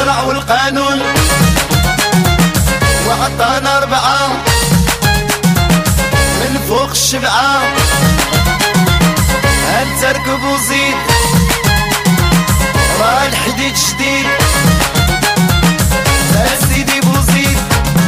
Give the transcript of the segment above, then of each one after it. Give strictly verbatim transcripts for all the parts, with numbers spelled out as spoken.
الشرع والقانون وعطانا أربعة من فوق الشبعة. أنت اركب وزيد راه الحديد شديد يا سيدي بوزيد.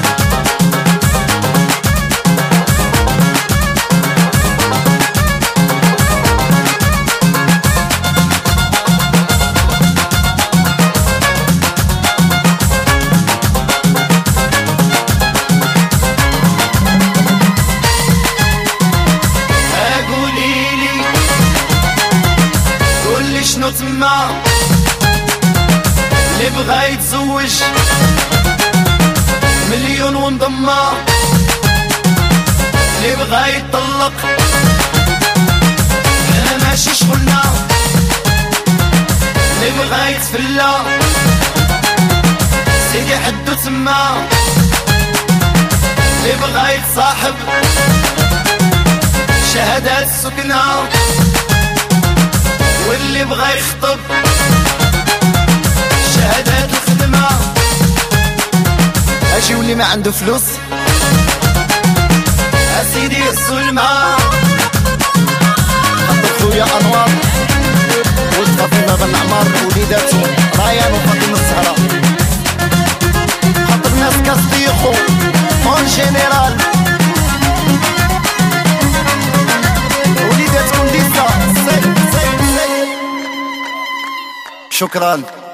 شنو تما اللي بغا يتزوج مليون ونضمة، اللي بغا يطلق انا ماشي شغلنا، اللي بغا يتفلى سيدي حدو تما، اللي بغا يتصاحب شهادات السكنة، واللي بغا يخطب شهادات الخدمة. اجي واللي ما عنده فلوس اسيدي يحصل معاه. خاطر خويا انوار ولد فاطمة بن عمار وليداتهم ريان وفاطمة الزهراء، خاطر ناس كاستيخو اون جينيرال وليداتكم ديسا. شكرا.